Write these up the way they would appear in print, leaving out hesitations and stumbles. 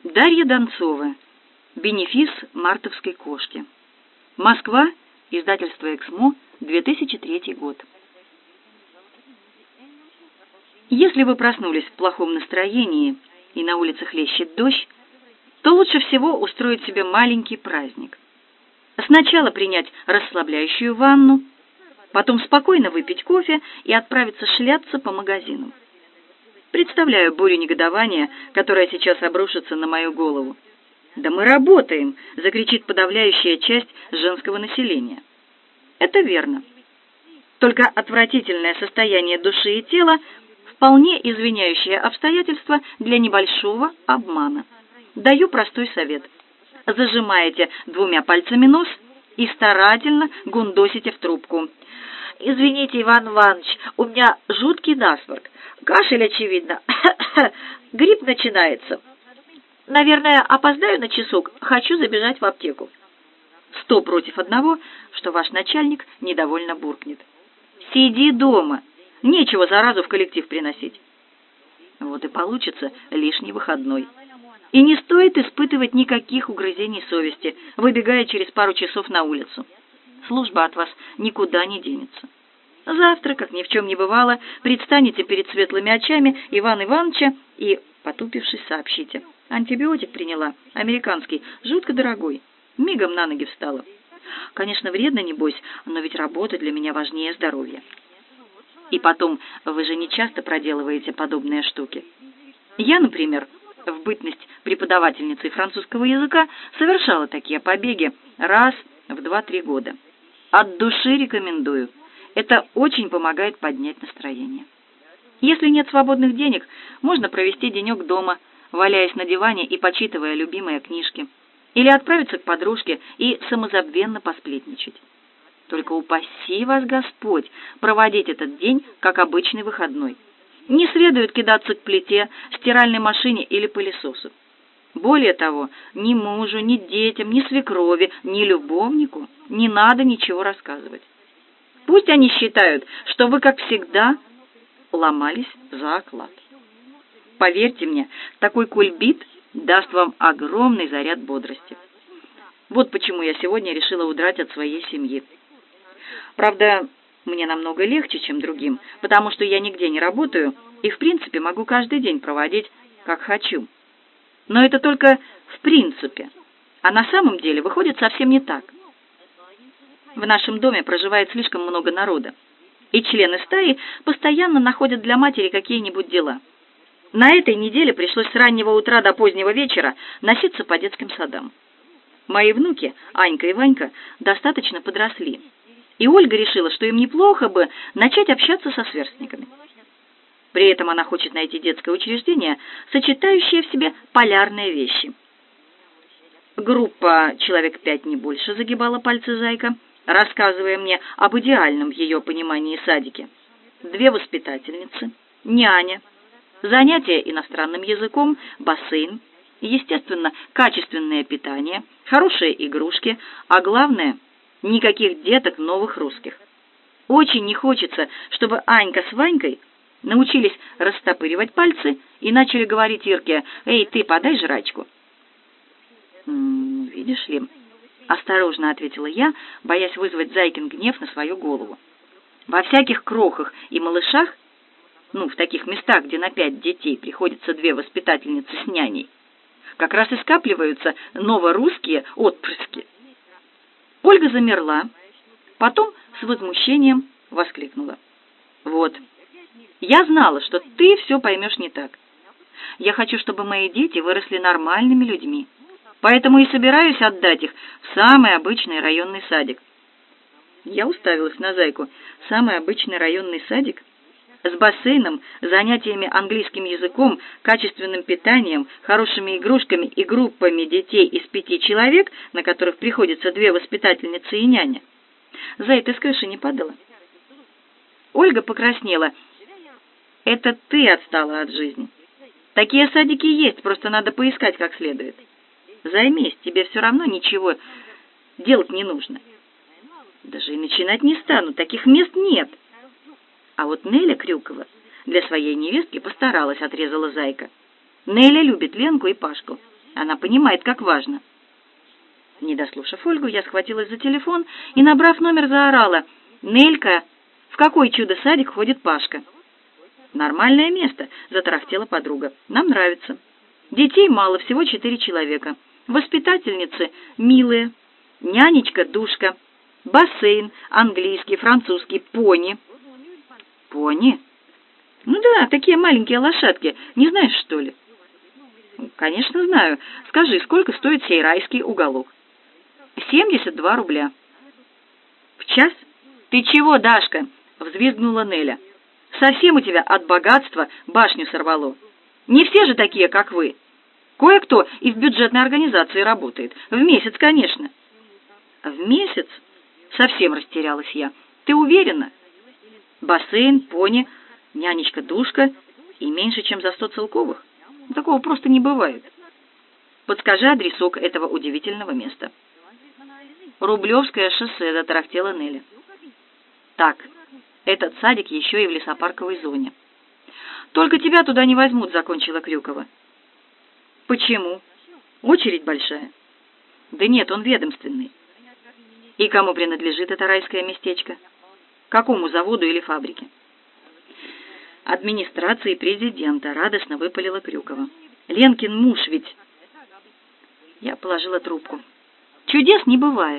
Дарья Донцова. Бенефис мартовской кошки. Москва. Издательство «Эксмо», 2003 год. Если вы проснулись в плохом настроении и на улице хлещет дождь, то лучше всего устроить себе маленький праздник. Сначала принять расслабляющую ванну, потом спокойно выпить кофе и отправиться шляться по магазинам. Представляю бурю негодования, которая сейчас обрушится на мою голову. «Да мы работаем!» — закричит подавляющая часть женского населения. Это верно. Только отвратительное состояние души и тела вполне извиняющее обстоятельства для небольшого обмана. Даю простой совет. Зажимаете 2 пальцами нос и старательно гундосите в трубку. «Извините, Иван Иванович, у меня жуткий насморк. Кашель, очевидно. Грипп начинается. Наверное, опоздаю на часок. Хочу забежать в аптеку». 100 против 1, что ваш начальник недовольно буркнет. «Сиди дома. Нечего заразу в коллектив приносить». Вот и получится лишний выходной. И не стоит испытывать никаких угрызений совести, выбегая через пару часов на улицу. Служба от вас никуда не денется. Завтра, как ни в чем не бывало, предстанете перед светлыми очами Ивана Ивановича и, потупившись, сообщите: «Антибиотик приняла, американский, жутко дорогой». Мигом на ноги встала. Конечно, вредно, небось, но ведь работа для меня важнее здоровья. И потом, вы же не часто проделываете подобные штуки. Я, например, в бытность преподавательницей французского языка совершала такие побеги раз в 2-3 года. От души рекомендую. Это очень помогает поднять настроение. Если нет свободных денег, можно провести денек дома, валяясь на диване и почитывая любимые книжки. Или отправиться к подружке и самозабвенно посплетничать. Только упаси вас Господь проводить этот день как обычный выходной. Не следует кидаться к плите, стиральной машине или пылесосу. Более того, ни мужу, ни детям, ни свекрови, ни любовнику не надо ничего рассказывать. Пусть они считают, что вы, как всегда, ломались за оклад. Поверьте мне, такой кульбит даст вам огромный заряд бодрости. Вот почему я сегодня решила удрать от своей семьи. Правда, мне намного легче, чем другим, потому что я нигде не работаю и, в принципе, могу каждый день проводить, как хочу. Но это только в принципе, а на самом деле выходит совсем не так. В нашем доме проживает слишком много народа, и члены стаи постоянно находят для матери какие-нибудь дела. На этой неделе пришлось с раннего утра до позднего вечера носиться по детским садам. Мои внуки, Анька и Ванька, достаточно подросли, и Ольга решила, что им неплохо бы начать общаться со сверстниками. При этом она хочет найти детское учреждение, сочетающее в себе полярные вещи. Группа человек 5 не больше загибала пальцы зайка, рассказывая мне об идеальном в ее понимании садике. 2 воспитательницы, няня, занятия иностранным языком, бассейн, естественно, качественное питание, хорошие игрушки, а главное, никаких деток новых русских. Очень не хочется, чтобы Анька с Ванькой научились растопыривать пальцы и начали говорить Ирке: «Эй, ты, подай жрачку». «Видишь ли», — осторожно ответила я, боясь вызвать зайкин гнев на свою голову. «Во всяких крохах и малышах, в таких местах, где на 5 детей приходится 2 воспитательницы с няней, как раз и скапливаются новорусские отпрыски». Ольга замерла, потом с возмущением воскликнула: «Вот, я знала, что ты все поймешь не так. Я хочу, чтобы мои дети выросли нормальными людьми, поэтому и собираюсь отдать их в самый обычный районный садик». Я уставилась на зайку. Самый обычный районный садик? С бассейном, занятиями английским языком, качественным питанием, хорошими игрушками и группами детей из 5 человек, на которых приходится 2 воспитательницы и няня. Зай, ты с крыши не падала? Ольга покраснела. Это ты отстала от жизни. Такие садики есть, просто надо поискать как следует. Займись, тебе все равно ничего делать не нужно. Даже и начинать не стану, таких мест нет. А вот Неля Крюкова для своей невестки постаралась, отрезала зайка. Неля любит Ленку и Пашку. Она понимает, как важно. Не дослушав Ольгу, я схватилась за телефон и, набрав номер, заорала: «Нелька, в какой чудо-садик ходит Пашка?» «Нормальное место», — затарахтела подруга. «Нам нравится. Детей мало, всего 4 человека. Воспитательницы милые. Нянечка, душка. Бассейн, английский, французский, пони». «Пони?» «Ну да, такие маленькие лошадки. Не знаешь, что ли?» «Конечно знаю. Скажи, сколько стоит сей райский уголок?» 72 рубля. «В час? Ты чего, Дашка?» — взвизгнула Неля. «Совсем у тебя от богатства башню сорвало. Не все же такие, как вы. Кое-кто и в бюджетной организации работает. В месяц, конечно». «В месяц?» — совсем растерялась я. «Ты уверена? Бассейн, пони, нянечка-душка и меньше, чем за 100 целковых? Такого просто не бывает. Подскажи адресок этого удивительного места». «Рублевское шоссе», — затарахтела Неля. «Так, этот садик еще и в лесопарковой зоне». «Только тебя туда не возьмут», — закончила Крюкова. «Почему? Очередь большая». «Да нет, он ведомственный». «И кому принадлежит это райское местечко? Какому заводу или фабрике?» «Администрации президента», — радостно выпалила Крюкова. «Ленкин муж ведь...» Я положила трубку. «Чудес не бывает».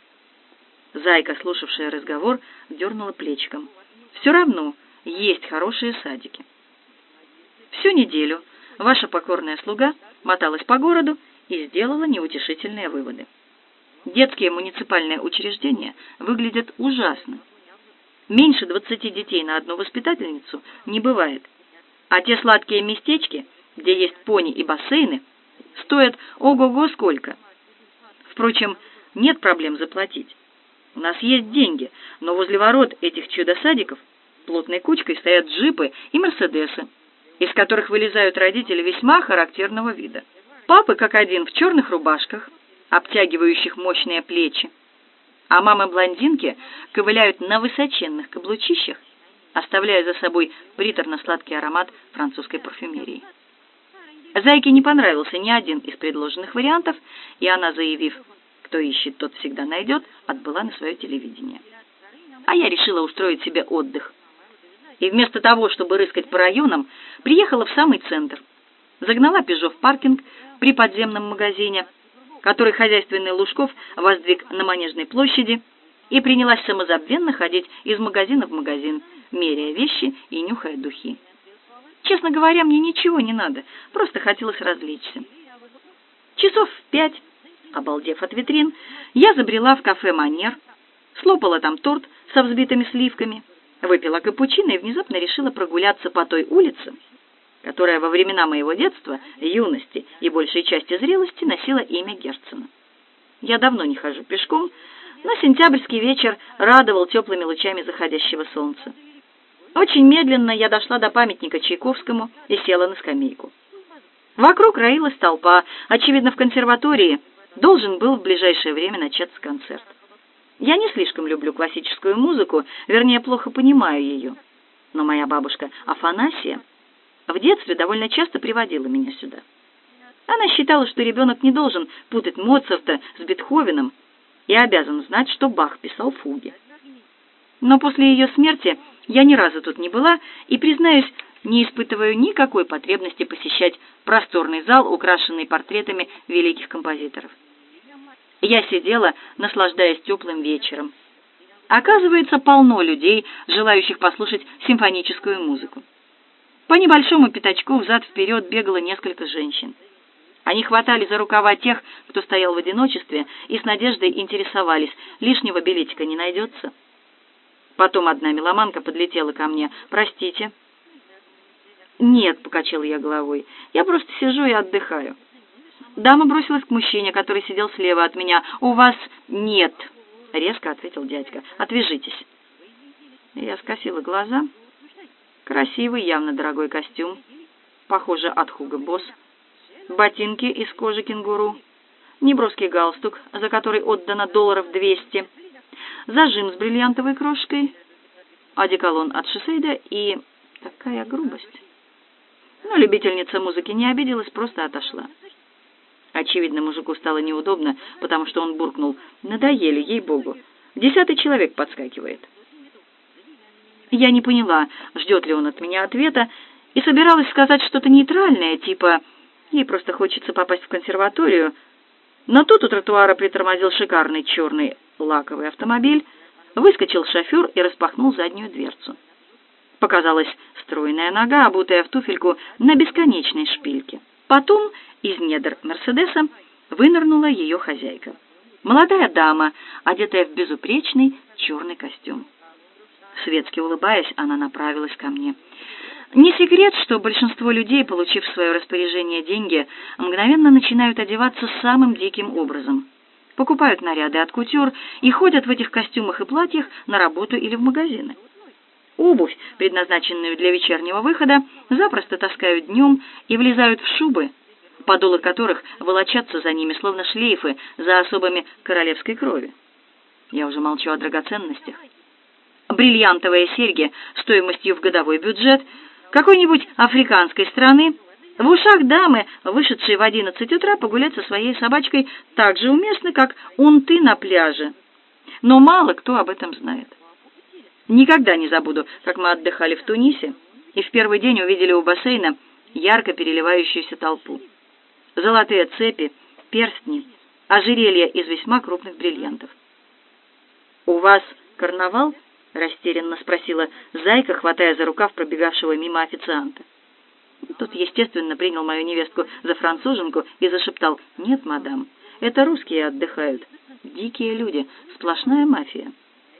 Зайка, слушавшая разговор, дернула плечиком. «Все равно есть хорошие садики». Всю неделю ваша покорная слуга моталась по городу и сделала неутешительные выводы. Детские муниципальные учреждения выглядят ужасно. Меньше 20 детей на одну воспитательницу не бывает. А те сладкие местечки, где есть пони и бассейны, стоят ого-го сколько. Впрочем, нет проблем заплатить. У нас есть деньги, но возле ворот этих чудо-садиков плотной кучкой стоят джипы и мерседесы, из которых вылезают родители весьма характерного вида. Папы, как один, в черных рубашках, обтягивающих мощные плечи, а мамы-блондинки ковыляют на высоченных каблучищах, оставляя за собой приторно-сладкий аромат французской парфюмерии. Зайке не понравился ни один из предложенных вариантов, и она, заявив: «Кто ищет, тот всегда найдет», отбыла на свое телевидение. А я решила устроить себе отдых. И вместо того, чтобы рыскать по районам, приехала в самый центр. Загнала «Пежо» в паркинг при подземном магазине, который хозяйственный Лужков воздвиг на Манежной площади, и принялась самозабвенно ходить из магазина в магазин, меряя вещи и нюхая духи. Честно говоря, мне ничего не надо, просто хотелось развлечься. Часов в 5, обалдев от витрин, я забрела в кафе «Манер», слопала там торт со взбитыми сливками, выпила капучино и внезапно решила прогуляться по той улице, которая во времена моего детства, юности и большей части зрелости носила имя Герцена. Я давно не хожу пешком, но сентябрьский вечер радовал теплыми лучами заходящего солнца. Очень медленно я дошла до памятника Чайковскому и села на скамейку. Вокруг роилась толпа, очевидно, в консерватории должен был в ближайшее время начаться концерт. Я не слишком люблю классическую музыку, вернее, плохо понимаю ее. Но моя бабушка Афанасия в детстве довольно часто приводила меня сюда. Она считала, что ребенок не должен путать Моцарта с Бетховеном и обязан знать, что Бах писал фуги. Но после ее смерти я ни разу тут не была и, признаюсь, не испытываю никакой потребности посещать просторный зал, украшенный портретами великих композиторов. Я сидела, наслаждаясь теплым вечером. Оказывается, полно людей, желающих послушать симфоническую музыку. По небольшому пятачку взад-вперед бегало несколько женщин. Они хватали за рукава тех, кто стоял в одиночестве, и с надеждой интересовались, лишнего билетика не найдется. Потом одна меломанка подлетела ко мне. «Простите». «Нет», — покачала я головой, — «я просто сижу и отдыхаю». Дама бросилась к мужчине, который сидел слева от меня. «У вас нет», — резко ответил дядька. «Отвяжитесь». Я скосила глаза. Красивый, явно дорогой костюм, похоже, от Hugo Boss. Ботинки из кожи кенгуру. Неброский галстук, за который отдано $200. Зажим с бриллиантовой крошкой. Одеколон от Шисейда и... такая грубость. Но любительница музыки не обиделась, просто отошла. Очевидно, мужику стало неудобно, потому что он буркнул: «Надоели, ей-богу. 10-й человек подскакивает». Я не поняла, ждет ли он от меня ответа, и собиралась сказать что-то нейтральное, типа «ей просто хочется попасть в консерваторию», но тут у тротуара притормозил шикарный черный лаковый автомобиль, выскочил шофер и распахнул заднюю дверцу. Показалась стройная нога, обутая в туфельку на бесконечной шпильке. Потом из недр «Мерседеса» вынырнула ее хозяйка. Молодая дама, одетая в безупречный черный костюм. Светски улыбаясь, она направилась ко мне. Не секрет, что большинство людей, получив в свое распоряжение деньги, мгновенно начинают одеваться самым диким образом. Покупают наряды от кутюр и ходят в этих костюмах и платьях на работу или в магазины. Обувь, предназначенную для вечернего выхода, запросто таскают днем и влезают в шубы, подолы которых волочатся за ними, словно шлейфы за особами королевской крови. Я уже молчу о драгоценностях. Бриллиантовые серьги стоимостью в годовой бюджет какой-нибудь африканской страны, в ушах дамы, вышедшей в 11 утра погулять со своей собачкой, так же уместны, как унты на пляже. Но мало кто об этом знает. Никогда не забуду, как мы отдыхали в Тунисе и в первый день увидели у бассейна ярко переливающуюся толпу. Золотые цепи, перстни, ожерелья из весьма крупных бриллиантов. «У вас карнавал?» — растерянно спросила зайка, хватая за рукав пробегавшего мимо официанта. Тот, естественно, принял мою невестку за француженку и зашептал: «Нет, мадам, это русские отдыхают. Дикие люди, сплошная мафия».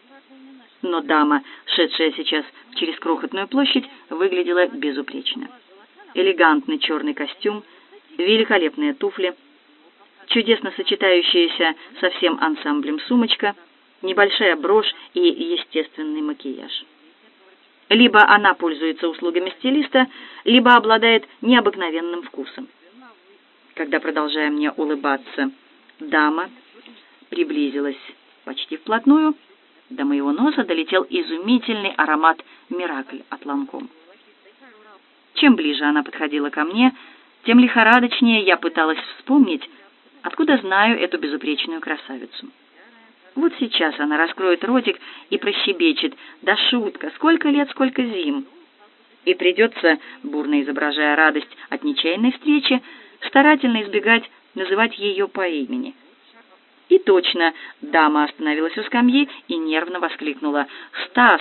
Но дама, шедшая сейчас через крохотную площадь, выглядела безупречно. Элегантный черный костюм, великолепные туфли, чудесно сочетающаяся со всем ансамблем сумочка, небольшая брошь и естественный макияж. Либо она пользуется услугами стилиста, либо обладает необыкновенным вкусом. Когда, продолжая мне улыбаться, дама приблизилась почти вплотную, до моего носа долетел изумительный аромат «Миракль» от Ланком. Чем ближе она подходила ко мне, тем лихорадочнее я пыталась вспомнить, откуда знаю эту безупречную красавицу. Вот сейчас она раскроет ротик и прощебечет: «Да шутка, сколько лет, сколько зим!» И придется, бурно изображая радость от нечаянной встречи, старательно избегать называть ее по имени. И точно, дама остановилась у скамьи и нервно воскликнула: «Стас!»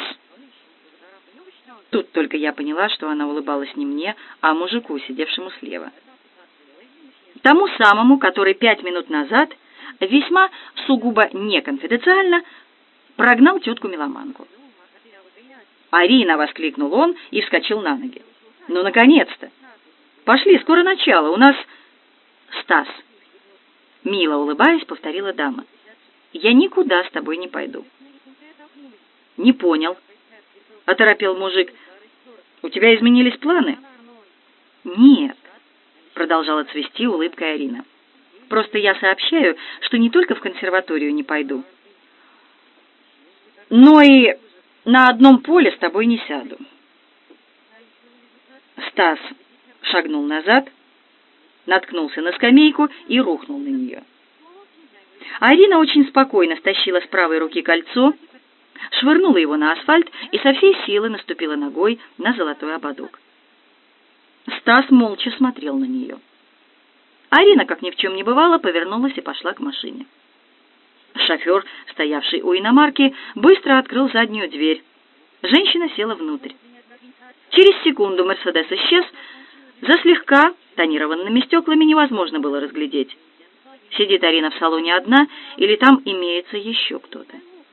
Тут только я поняла, что она улыбалась не мне, а мужику, сидевшему слева. Тому самому, который 5 минут назад весьма сугубо неконфиденциально прогнал тетку-меломанку. «Арина!» — воскликнул он и вскочил на ноги. «Ну, наконец-то! Пошли, скоро начало, у нас...» «Стас!» — мило улыбаясь, повторила дама. «Я никуда с тобой не пойду». «Не понял», — оторопел мужик. «У тебя изменились планы?» «Нет», — продолжала цвести улыбкой Арина. «Просто я сообщаю, что не только в консерваторию не пойду, но и на одном поле с тобой не сяду». Стас шагнул назад, наткнулся на скамейку и рухнул на нее. Арина очень спокойно стащила с правой руки кольцо, швырнула его на асфальт и со всей силы наступила ногой на золотой ободок. Стас молча смотрел на нее. Арина, как ни в чем не бывало, повернулась и пошла к машине. Шофер, стоявший у иномарки, быстро открыл заднюю дверь. Женщина села внутрь. Через секунду «Мерседес» исчез. За слегка тонированными стеклами невозможно было разглядеть, сидит Арина в салоне одна или там имеется еще кто-то.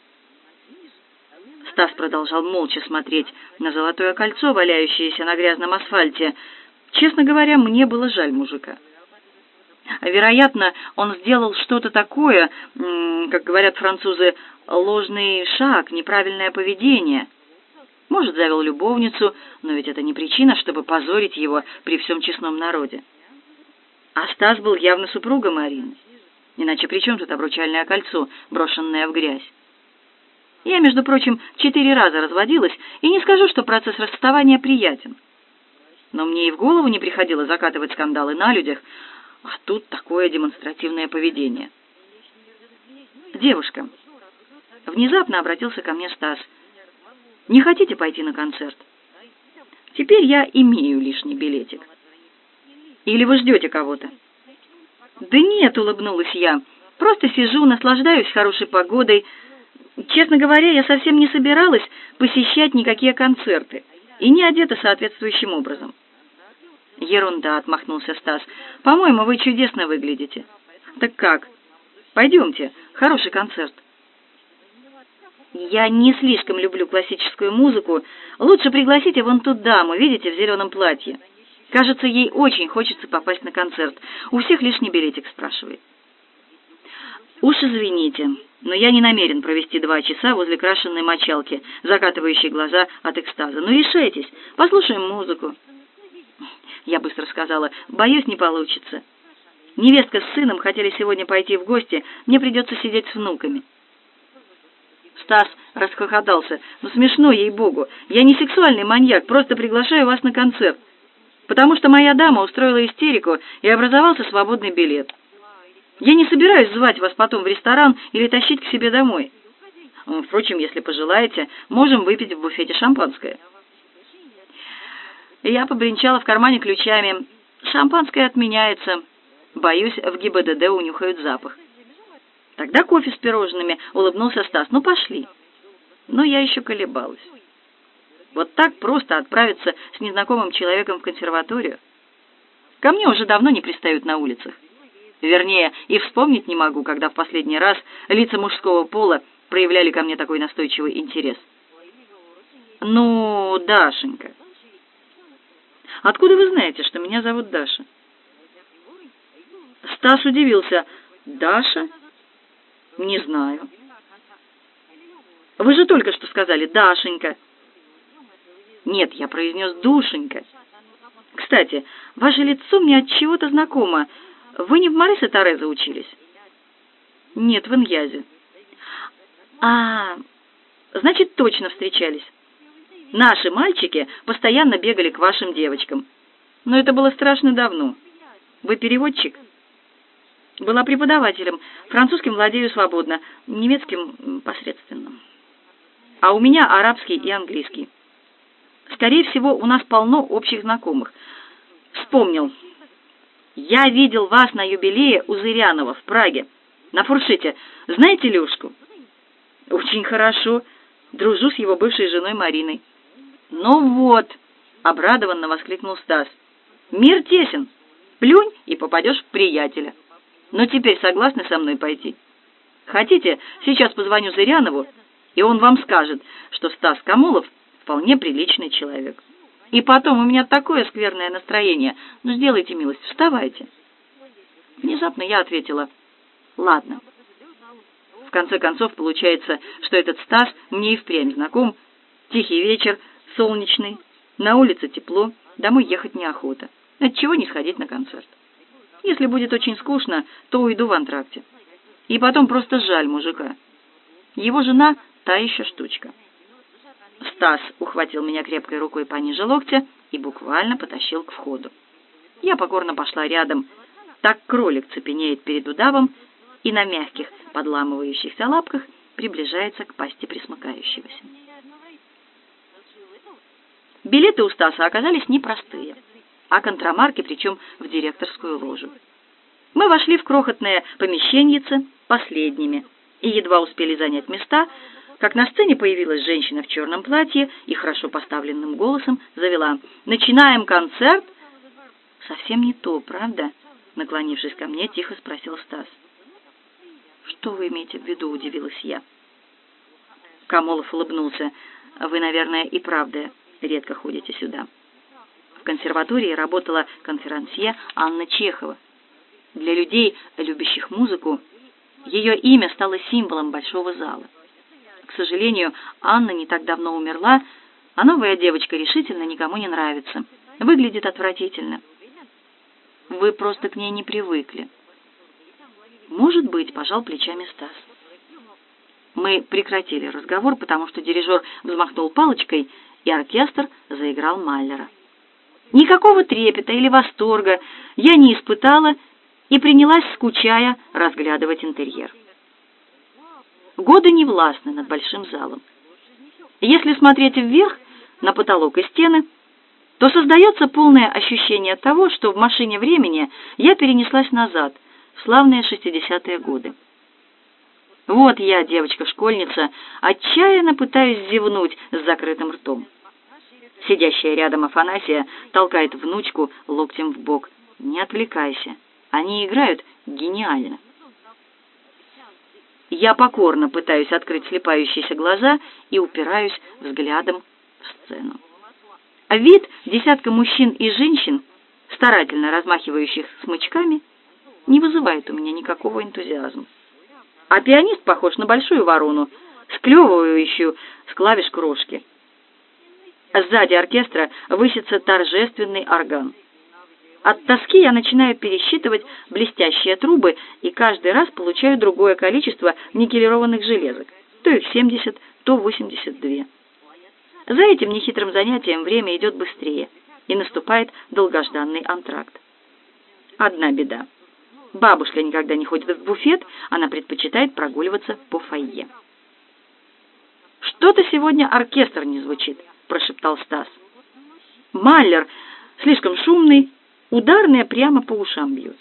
Стас продолжал молча смотреть на золотое кольцо, валяющееся на грязном асфальте. Честно говоря, мне было жаль мужика. Вероятно, он сделал что-то такое, как говорят французы, ложный шаг, неправильное поведение. Может, завел любовницу, но ведь это не причина, чтобы позорить его при всем честном народе. А Стас был явно супругом Арины. Иначе при чем тут обручальное кольцо, брошенное в грязь? Я, между прочим, 4 раза разводилась, и не скажу, что процесс расставания приятен. Но мне и в голову не приходило закатывать скандалы на людях, А тут такое демонстративное поведение. «Девушка», — внезапно обратился ко мне Стас, — «не хотите пойти на концерт? Теперь я имею лишний билетик. Или вы ждете кого-то?» «Да нет», — улыбнулась я, — «просто сижу, наслаждаюсь хорошей погодой. Честно говоря, я совсем не собиралась посещать никакие концерты и не одета соответствующим образом». «Ерунда», — отмахнулся Стас, — «по-моему, вы чудесно выглядите». «Так как? Пойдемте, хороший концерт». «Я не слишком люблю классическую музыку. Лучше пригласите вон ту даму, видите, в зеленом платье. Кажется, ей очень хочется попасть на концерт. У всех лишний билетик спрашивает». «Уж извините, но я не намерен провести 2 часа возле крашенной мочалки, закатывающей глаза от экстаза. Ну, решайтесь, послушаем музыку». Я быстро сказала: «Боюсь, не получится. Невестка с сыном хотели сегодня пойти в гости, мне придется сидеть с внуками». Стас расхохотался. «Ну, смешно, ей-богу. Я не сексуальный маньяк, просто приглашаю вас на концерт, потому что моя дама устроила истерику и образовался свободный билет. Я не собираюсь звать вас потом в ресторан или тащить к себе домой. Впрочем, если пожелаете, можем выпить в буфете шампанское». Я побренчала в кармане ключами. «Шампанское отменяется. Боюсь, в ГИБДД унюхают запах». «Тогда кофе с пирожными», — улыбнулся Стас. «Ну, пошли». Но я еще колебалась. Вот так просто отправиться с незнакомым человеком в консерваторию? Ко мне уже давно не пристают на улицах. Вернее, и вспомнить не могу, когда в последний раз лица мужского пола проявляли ко мне такой настойчивый интерес. «Ну, Дашенька». «Откуда вы знаете, что меня зовут Даша?» Стас удивился. «Даша? Не знаю». «Вы же только что сказали Дашенька». «Нет, я произнес Душенька. Кстати, ваше лицо мне от чего-то знакомо. Вы не в Марисе Тереза учились?» «Нет, в Иньязе». Значит, точно встречались. Наши мальчики постоянно бегали к вашим девочкам. Но это было страшно давно. Вы переводчик?» «Была преподавателем. Французским владею свободно, немецким посредственно. А у меня арабский и английский. Скорее всего, у нас полно общих знакомых. Вспомнил. Я видел вас на юбилее у Зырянова в Праге, на фуршете. Знаете Лёшку?» «Очень хорошо. Дружу с его бывшей женой Мариной». «Ну вот», — обрадованно воскликнул Стас, — «мир тесен. Плюнь и попадешь в приятеля. Но теперь согласны со мной пойти? Хотите, сейчас позвоню Зырянову, и он вам скажет, что Стас Камолов вполне приличный человек. И потом у меня такое скверное настроение. Ну, сделайте милость, вставайте». Внезапно я ответила: «Ладно». В конце концов, получается, что этот Стас мне и впрямь знаком. Тихий вечер, солнечный, на улице тепло, домой ехать неохота. Отчего не сходить на концерт? Если будет очень скучно, то уйду в антракте. И потом просто жаль мужика. Его жена — та еще штучка». Стас ухватил меня крепкой рукой пониже локтя и буквально потащил к входу. Я покорно пошла рядом. Так кролик цепенеет перед удавом и на мягких, подламывающихся лапках приближается к пасти пресмыкающегося. Билеты у Стаса оказались непростые, а контрамарки, причем в директорскую ложу. Мы вошли в крохотное помещеньице последними и едва успели занять места, как на сцене появилась женщина в черном платье и хорошо поставленным голосом завела: «Начинаем концерт». «Совсем не то, правда?» — наклонившись ко мне, тихо спросил Стас. «Что вы имеете в виду?» — удивилась я. Камолов улыбнулся. «Вы, наверное, и правда редко ходите сюда. В консерватории работала конферансье Анна Чехова. Для людей, любящих музыку, ее имя стало символом большого зала. К сожалению, Анна не так давно умерла, а новая девочка решительно никому не нравится. Выглядит отвратительно. Вы просто к ней не привыкли». «Может быть», — пожал плечами Стас. Мы прекратили разговор, потому что дирижер взмахнул палочкой, и оркестр заиграл Маллера. Никакого трепета или восторга я не испытала и принялась, скучая, разглядывать интерьер. Годы не властны над большим залом. Если смотреть вверх, на потолок и стены, то создается полное ощущение того, что в машине времени я перенеслась назад, в славные 60-е годы. Вот я, девочка-школьница, отчаянно пытаюсь зевнуть с закрытым ртом. Сидящая рядом Афанасия толкает внучку локтем в бок. «Не отвлекайся, они играют гениально». Я покорно пытаюсь открыть слепающиеся глаза и упираюсь взглядом в сцену. Вид десятка мужчин и женщин, старательно размахивающих смычками, не вызывает у меня никакого энтузиазма. А пианист похож на большую ворону, склевывающую с клавиш крошки. Сзади оркестра высится торжественный орган. От тоски я начинаю пересчитывать блестящие трубы и каждый раз получаю другое количество никелированных железок. То их 70, то 82. За этим нехитрым занятием время идет быстрее, и наступает долгожданный антракт. Одна беда. Бабушка никогда не ходит в буфет, она предпочитает прогуливаться по фойе. «Что-то сегодня оркестр не звучит», — прошептал Стас. «Маллер слишком шумный, ударные прямо по ушам бьют».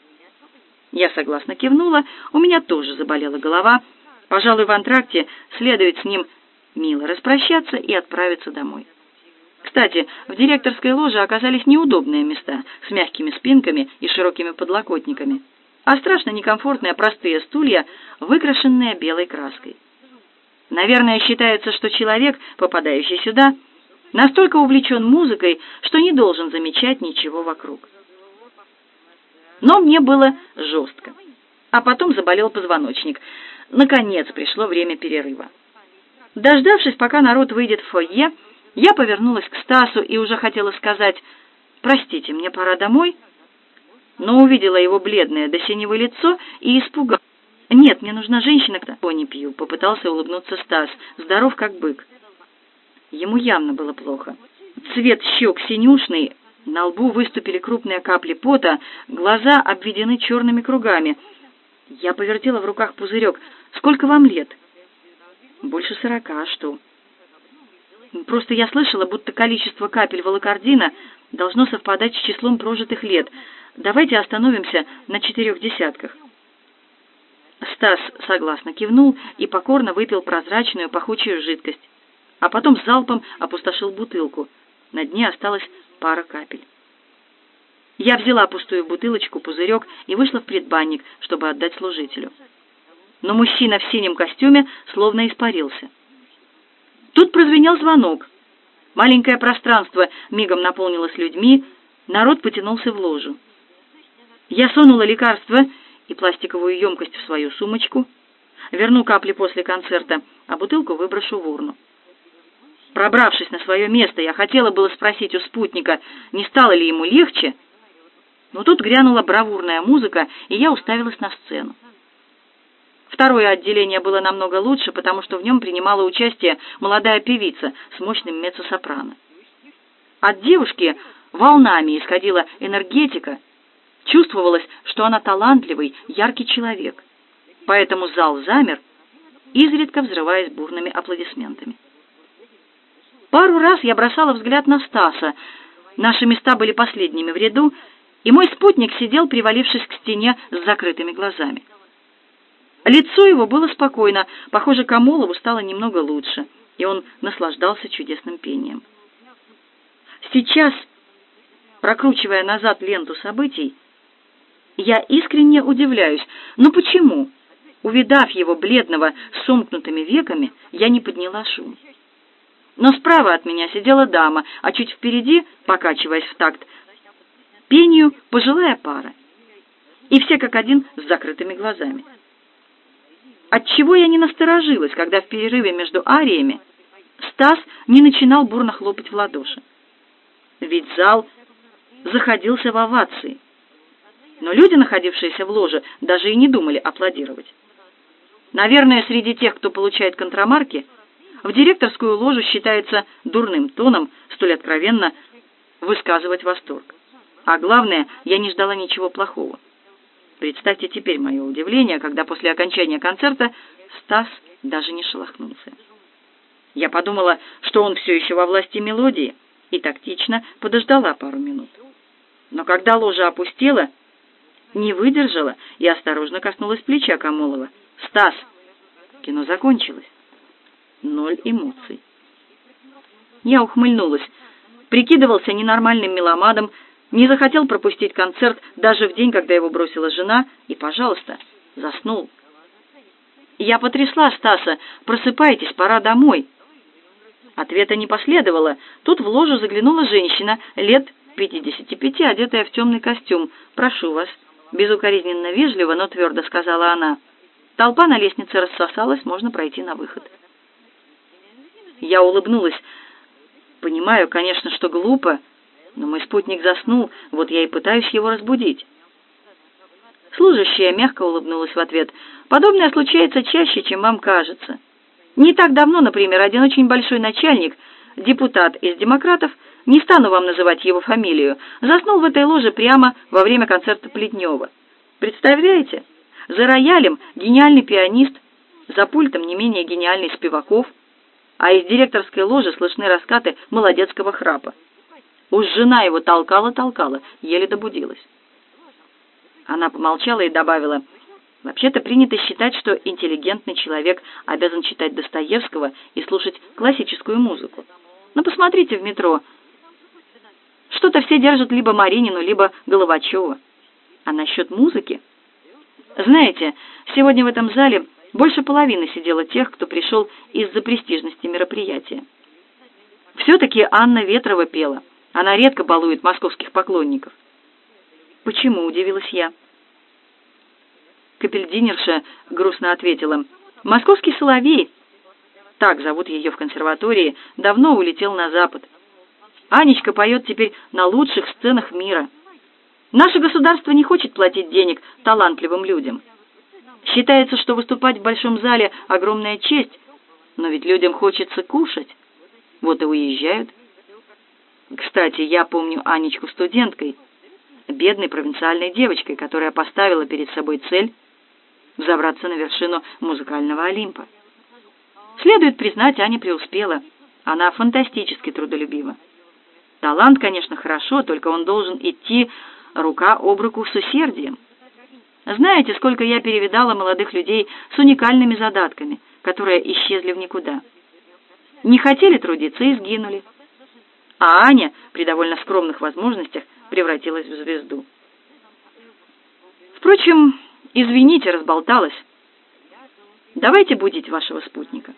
Я согласно кивнула, у меня тоже заболела голова. Пожалуй, в антракте следует с ним мило распрощаться и отправиться домой. Кстати, в директорской ложе оказались неудобные места с мягкими спинками и широкими подлокотниками, а страшно некомфортные простые стулья, выкрашенные белой краской. Наверное, считается, что человек, попадающий сюда, настолько увлечен музыкой, что не должен замечать ничего вокруг. Но мне было жестко. А потом заболел позвоночник. Наконец пришло время перерыва. Дождавшись, пока народ выйдет в фойе, я повернулась к Стасу и уже хотела сказать: «Простите, мне пора домой», но увидела его бледное до синевы лицо и испугалась. «Нет, мне нужна женщина, кто не пью», — попытался улыбнуться Стас, здоров как бык. Ему явно было плохо. Цвет щек синюшный, на лбу выступили крупные капли пота, глаза обведены черными кругами. Я повертела в руках пузырек. «Сколько вам лет?» «Больше 40, а что?» «Просто я слышала, будто количество капель волокордина должно совпадать с числом прожитых лет. Давайте остановимся на 4 десятках». Стас согласно кивнул и покорно выпил прозрачную пахучую жидкость, а потом залпом опустошил бутылку. На дне осталась пара капель. Я взяла пустую бутылочку, пузырек и вышла в предбанник, чтобы отдать служителю. Но мужчина в синем костюме словно испарился. Тут прозвенел звонок. Маленькое пространство мигом наполнилось людьми, народ потянулся в ложу. Я сунула лекарство и пластиковую емкость в свою сумочку, верну капли после концерта, а бутылку выброшу в урну. Пробравшись на свое место, я хотела было спросить у спутника, не стало ли ему легче, но тут грянула бравурная музыка, и я уставилась на сцену. Второе отделение было намного лучше, потому что в нем принимала участие молодая певица с мощным меццо-сопрано. От девушки волнами исходила энергетика, чувствовалось, что она талантливый, яркий человек. Поэтому зал замер, изредка взрываясь бурными аплодисментами. Пару раз я бросала взгляд на Стаса. Наши места были последними в ряду, и мой спутник сидел, привалившись к стене с закрытыми глазами. Лицо его было спокойно, похоже, Камолову стало немного лучше, и он наслаждался чудесным пением. Сейчас, прокручивая назад ленту событий, я искренне удивляюсь, но почему, увидав его бледного с сомкнутыми веками, я не подняла шум? Но справа от меня сидела дама, а чуть впереди, покачиваясь в такт пению, пожилая пара. И все как один с закрытыми глазами. Отчего я не насторожилась, когда в перерыве между ариями Стас не начинал бурно хлопать в ладоши? Ведь зал заходился в овации. Но люди, находившиеся в ложе, даже и не думали аплодировать. Наверное, среди тех, кто получает контрамарки, в директорскую ложу считается дурным тоном столь откровенно высказывать восторг. А главное, я не ждала ничего плохого. Представьте теперь мое удивление, когда после окончания концерта Стас даже не шелохнулся. Я подумала, что он все еще во власти мелодии, и тактично подождала пару минут. Но когда ложа опустела, не выдержала и осторожно коснулась плеча Камолова. «Стас!» Кино закончилось. 0 эмоций. Я ухмыльнулась. Прикидывался ненормальным меломаном, не захотел пропустить концерт даже в день, когда его бросила жена, и, пожалуйста, заснул. Я потрясла Стаса: «Просыпайтесь, пора домой». Ответа не последовало. Тут в ложу заглянула женщина, лет 55, одетая в темный костюм. «Прошу вас», — безукоризненно вежливо, но твердо сказала она. Толпа на лестнице рассосалась, можно пройти на выход. Я улыбнулась. Понимаю, конечно, что глупо, но мой спутник заснул, вот я и пытаюсь его разбудить. Служащая мягко улыбнулась в ответ. «Подобное случается чаще, чем вам кажется. Не так давно, например, один очень большой начальник, депутат из демократов, не стану вам называть его фамилию, заснул в этой ложе прямо во время концерта Плетнева. Представляете? За роялем гениальный пианист, за пультом не менее гениальный Спиваков, а из директорской ложи слышны раскаты молодецкого храпа. Уж жена его толкала, еле добудилась». Она помолчала и добавила: «Вообще-то принято считать, что интеллигентный человек обязан читать Достоевского и слушать классическую музыку. Но посмотрите в метро. Что-то все держат либо Маринину, либо Головачева. А насчет музыки? Знаете, сегодня в этом зале больше половины сидело тех, кто пришел из-за престижности мероприятия. Все-таки Анна Ветрова пела. Она редко балует московских поклонников». «Почему?» — удивилась я. Капельдинерша грустно ответила: «Московский соловей, так зовут ее в консерватории, давно улетел на Запад. Анечка поет теперь на лучших сценах мира. Наше государство не хочет платить денег талантливым людям. Считается, что выступать в большом зале — огромная честь, но ведь людям хочется кушать. Вот и уезжают. Кстати, я помню Анечку студенткой, бедной провинциальной девочкой, которая поставила перед собой цель взобраться на вершину музыкального Олимпа. Следует признать, Аня преуспела. Она фантастически трудолюбива. Талант, конечно, хорошо, только он должен идти рука об руку с усердием. Знаете, сколько я перевидала молодых людей с уникальными задатками, которые исчезли в никуда. Не хотели трудиться и сгинули. А Аня при довольно скромных возможностях превратилась в звезду. Впрочем, извините, разболталась. Давайте будить вашего спутника».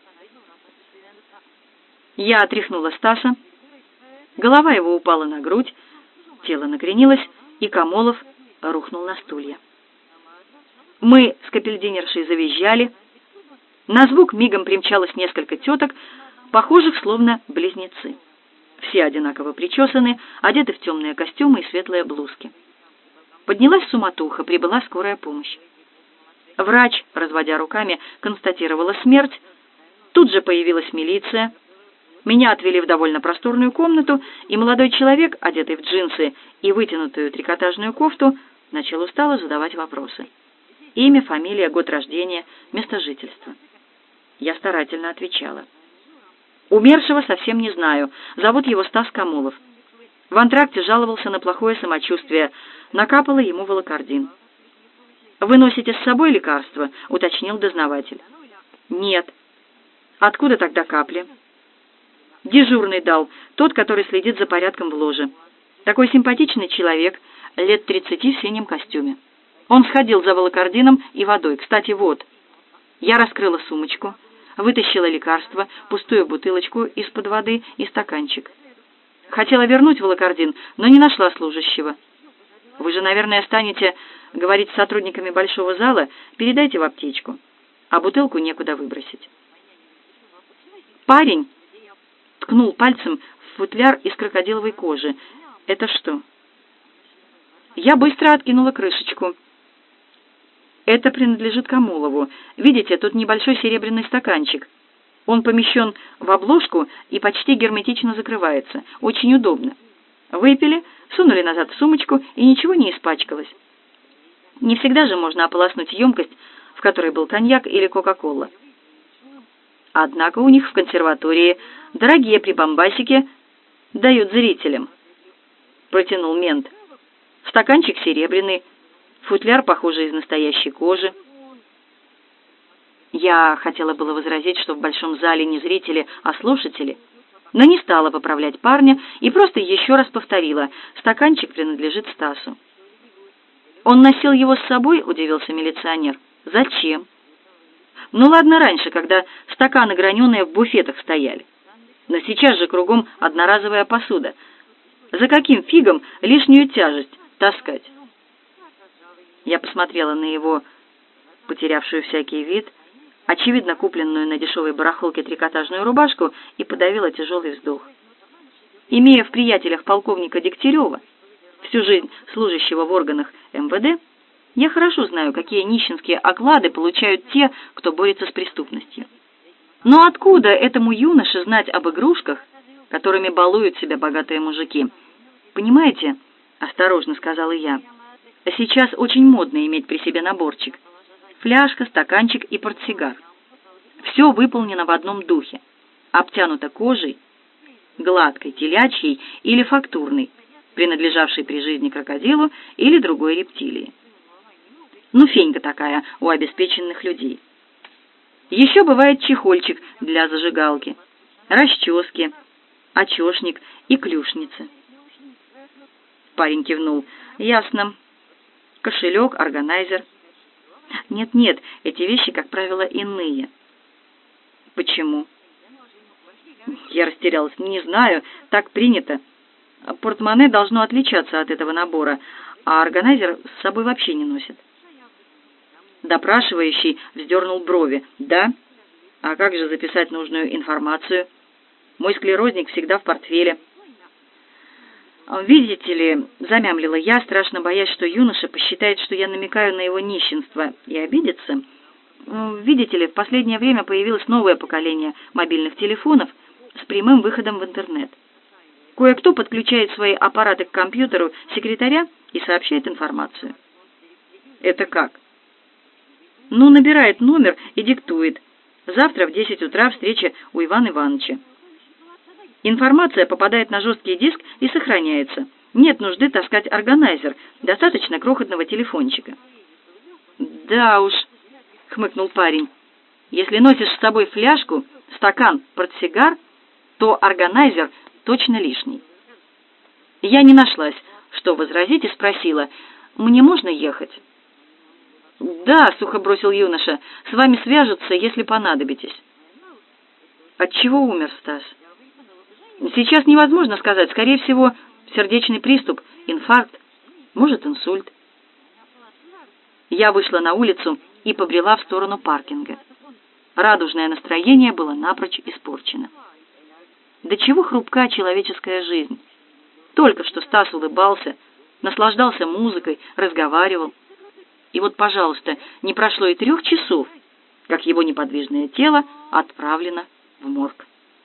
Я отряхнула Стаса, голова его упала на грудь, тело накренилось, и Камолов рухнул на стулья. Мы с капельдинершей завизжали. На звук мигом примчалось несколько теток, похожих словно близнецы. Все одинаково причесаны, одеты в темные костюмы и светлые блузки. Поднялась суматоха, прибыла скорая помощь. Врач, разводя руками, констатировала смерть. Тут же появилась милиция. Меня отвели в довольно просторную комнату, и молодой человек, одетый в джинсы и вытянутую трикотажную кофту, начал устало задавать вопросы. Имя, фамилия, год рождения, место жительства. Я старательно отвечала. Умершего совсем не знаю. Зовут его Стас Камолов. В антракте жаловался на плохое самочувствие. Накапала ему волокордин. «Вы носите с собой лекарства?» — уточнил дознаватель. «Нет». «Откуда тогда капли?» «Дежурный дал, тот, который следит за порядком в ложе. Такой симпатичный человек, лет 30 в синем костюме. Он сходил за волокордином и водой. Кстати, вот». Я раскрыла сумочку, вытащила лекарство, пустую бутылочку из-под воды и стаканчик. Хотела вернуть волокордин, но не нашла служащего. Вы же, наверное, станете говорить с сотрудниками большого зала, передайте в аптечку, а бутылку некуда выбросить. Парень ткнул пальцем в футляр из крокодиловой кожи. Это что? Я быстро откинула крышечку. Это принадлежит Камолову. Видите, тут небольшой серебряный стаканчик. Он помещен в обложку и почти герметично закрывается. Очень удобно. Выпили, сунули назад в сумочку, и ничего не испачкалось. Не всегда же можно ополоснуть емкость, в которой был коньяк или кока-кола. Однако у них в консерватории дорогие прибамбасики дают зрителям, протянул мент. Стаканчик серебряный, футляр, похожий из настоящей кожи. Я хотела было возразить, что в большом зале не зрители, а слушатели, но не стала поправлять парня и просто еще раз повторила: стаканчик принадлежит Стасу. Он носил его с собой, удивился милиционер. Зачем? Ну ладно раньше, когда стаканы граненые в буфетах стояли. Но сейчас же кругом одноразовая посуда. За каким фигом лишнюю тяжесть таскать? Я посмотрела на его потерявшую всякий вид, очевидно купленную на дешевой барахолке трикотажную рубашку, и подавила тяжелый вздох. Имея в приятелях полковника Дегтярева, всю жизнь служащего в органах МВД, я хорошо знаю, какие нищенские оклады получают те, кто борется с преступностью. Но откуда этому юноше знать об игрушках, которыми балуют себя богатые мужики? Понимаете, осторожно сказала я, сейчас очень модно иметь при себе наборчик. Фляжка, стаканчик и портсигар. Все выполнено в одном духе. Обтянуто кожей, гладкой, телячьей или фактурной, принадлежавшей при жизни крокодилу или другой рептилии. Ну, фенька такая у обеспеченных людей. Еще бывает чехольчик для зажигалки, расчески, очешник и клюшница. Парень кивнул. Ясно. Кошелек, органайзер. Нет, эти вещи, как правило, иные. Почему? Я растерялась. Не знаю, так принято. Портмоне должно отличаться от этого набора, а органайзер с собой вообще не носит. Допрашивающий вздернул брови. Да? А как же записать нужную информацию? Мой склерозник всегда в портфеле. «Видите ли», — замямлила я, страшно боясь, что юноша посчитает, что я намекаю на его нищенство, и обидится. «Видите ли, в последнее время появилось новое поколение мобильных телефонов с прямым выходом в интернет. Кое-кто подключает свои аппараты к компьютеру секретаря и сообщает информацию». «Это как?» «Ну, набирает номер и диктует. Завтра в 10 утра встреча у Ивана Ивановича. Информация попадает на жесткий диск и сохраняется. Нет нужды таскать органайзер, достаточно крохотного телефончика». «Да уж», — хмыкнул парень, — «если носишь с собой фляжку, стакан, портсигар, то органайзер точно лишний». Я не нашлась, что возразить, и спросила: «Мне можно ехать?» «Да», — сухо бросил юноша, — «с вами свяжутся, если понадобитесь». «От чего умер Стас?» «Сейчас невозможно сказать. Скорее всего, сердечный приступ, инфаркт, может, инсульт». Я вышла на улицу и побрела в сторону паркинга. Радужное настроение было напрочь испорчено. До чего хрупка человеческая жизнь. Только что Стас улыбался, наслаждался музыкой, разговаривал. И вот, пожалуйста, не прошло и 3 часов, как его неподвижное тело отправлено в морг.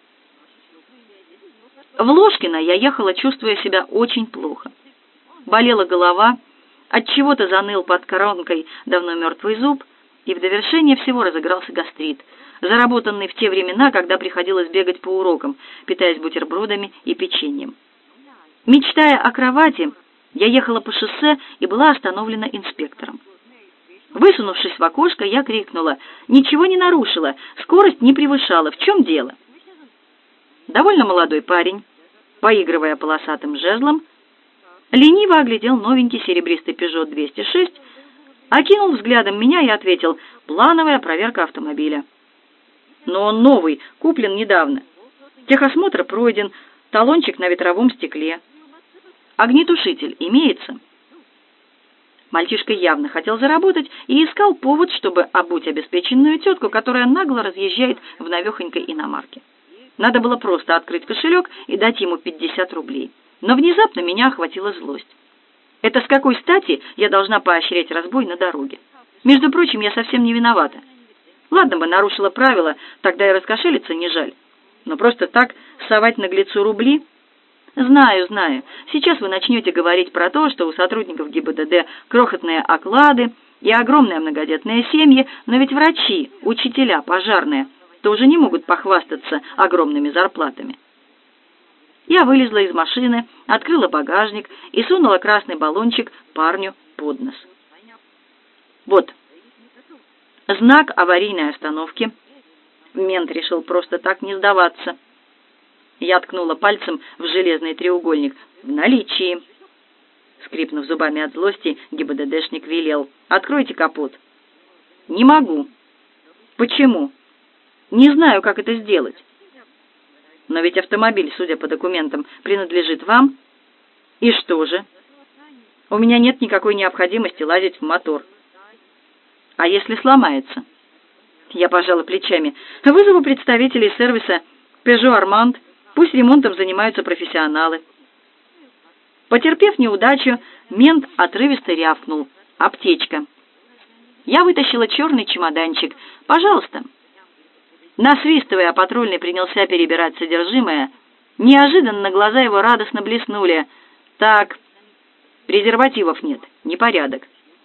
В Ложкино я ехала, чувствуя себя очень плохо. Болела голова, отчего-то заныл под коронкой давно мертвый зуб, и в довершение всего разыгрался гастрит, заработанный в те времена, когда приходилось бегать по урокам, питаясь бутербродами и печеньем. Мечтая о кровати, я ехала по шоссе и была остановлена инспектором. Высунувшись в окошко, я крикнула: «Ничего не нарушила, скорость не превышала, в чем дело?» Довольно молодой парень, поигрывая полосатым жезлом, лениво оглядел новенький серебристый Peugeot 206, окинул взглядом меня и ответил: «Плановая проверка автомобиля». «Но он новый, куплен недавно. Техосмотр пройден, талончик на ветровом стекле. Огнетушитель имеется?» Мальчишка явно хотел заработать и искал повод, чтобы обуть обеспеченную тетку, которая нагло разъезжает в навехонькой иномарке. Надо было просто открыть кошелек и дать ему 50 рублей. Но внезапно меня охватила злость. Это с какой стати я должна поощрять разбой на дороге? Между прочим, я совсем не виновата. Ладно бы нарушила правила, тогда и раскошелиться не жаль. Но просто так совать наглецу рубли? Знаю, знаю. Сейчас вы начнете говорить про то, что у сотрудников ГИБДД крохотные оклады и огромные многодетные семьи, но ведь врачи, учителя, пожарные тоже не могут похвастаться огромными зарплатами. Я вылезла из машины, открыла багажник и сунула красный баллончик парню под нос. Вот, знак аварийной остановки. Мент решил просто так не сдаваться. Я ткнула пальцем в железный треугольник. В наличии. Скрипнув зубами от злости, ГИБДДшник велел: «Откройте капот». «Не могу». «Почему?» «Не знаю, как это сделать». «Но ведь автомобиль, судя по документам, принадлежит вам». «И что же?» «У меня нет никакой необходимости лазить в мотор». «А если сломается?» Я пожала плечами. «Вызову представителей сервиса Peugeot Armand, пусть ремонтом занимаются профессионалы». Потерпев неудачу, мент отрывисто рявкнул: «Аптечка». Я вытащила черный чемоданчик. «Пожалуйста». Насвистывая, патрульный принялся перебирать содержимое. Неожиданно глаза его радостно блеснули. «Так, презервативов нет, непорядок».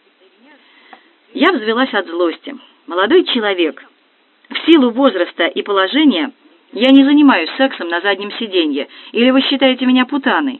Я взвилась от злости. «Молодой человек, в силу возраста и положения я не занимаюсь сексом на заднем сиденье, или вы считаете меня путаной?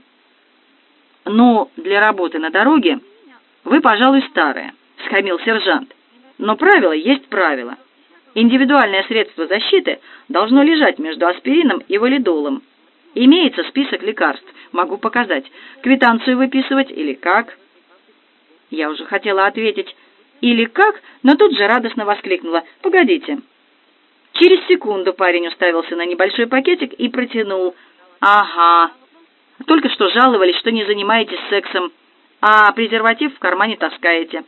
Но для работы на дороге вы, пожалуй, старая», — схамил сержант. «Но правило есть правило. Индивидуальное средство защиты должно лежать между аспирином и валидолом. Имеется список лекарств, могу показать. Квитанцию выписывать или как?» Я уже хотела ответить «или как?», но тут же радостно воскликнула: «Погодите». Через секунду парень уставился на небольшой пакетик и протянул: «Ага, только что жаловались, что не занимаетесь сексом, а презерватив в кармане таскаете».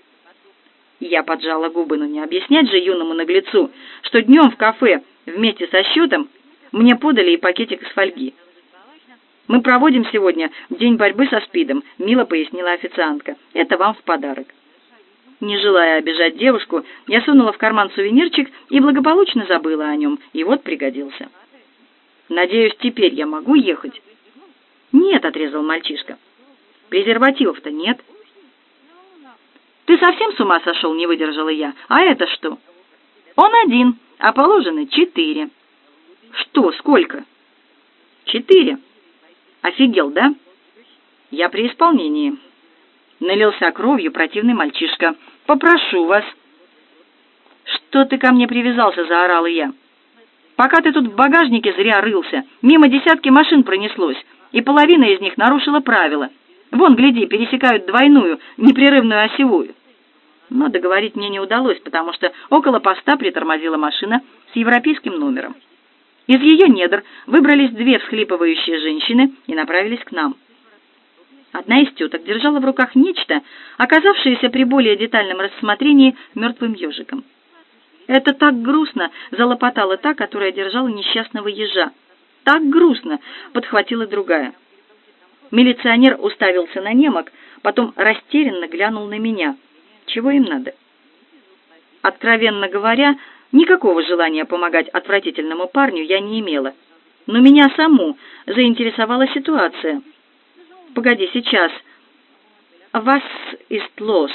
Я поджала губы, но не объяснять же юному наглецу, что днем в кафе вместе со счетом мне подали и пакетик из фольги. «Мы проводим сегодня день борьбы со СПИДом», — мило пояснила официантка. «Это вам в подарок». Не желая обижать девушку, я сунула в карман сувенирчик и благополучно забыла о нем, и вот пригодился. «Надеюсь, теперь я могу ехать?» «Нет», — отрезал мальчишка. «Презервативов-то нет». «Ты совсем с ума сошел?» — не выдержала я. «А это что?» «Он один, а положено 4». «Что, сколько?» 4. «Офигел, да?» «Я при исполнении». Налился кровью противный мальчишка. «Попрошу вас». «Что ты ко мне привязался?» — заорала я. «Пока ты тут в багажнике зря рылся, мимо десятки машин пронеслось, и половина из них нарушила правила. Вон, гляди, пересекают двойную, непрерывную осевую». Но договорить мне не удалось, потому что около поста притормозила машина с европейским номером. Из ее недр выбрались 2 всхлипывающие женщины и направились к нам. Одна из теток держала в руках нечто, оказавшееся при более детальном рассмотрении мертвым ежиком. «Это так грустно!» — залопотала та, которая держала несчастного ежа. «Так грустно!» — подхватила другая. Милиционер уставился на немок, потом растерянно глянул на меня. Чего им надо? Откровенно говоря, никакого желания помогать отвратительному парню я не имела. Но меня саму заинтересовала ситуация. «Погоди, сейчас. Was ist los?»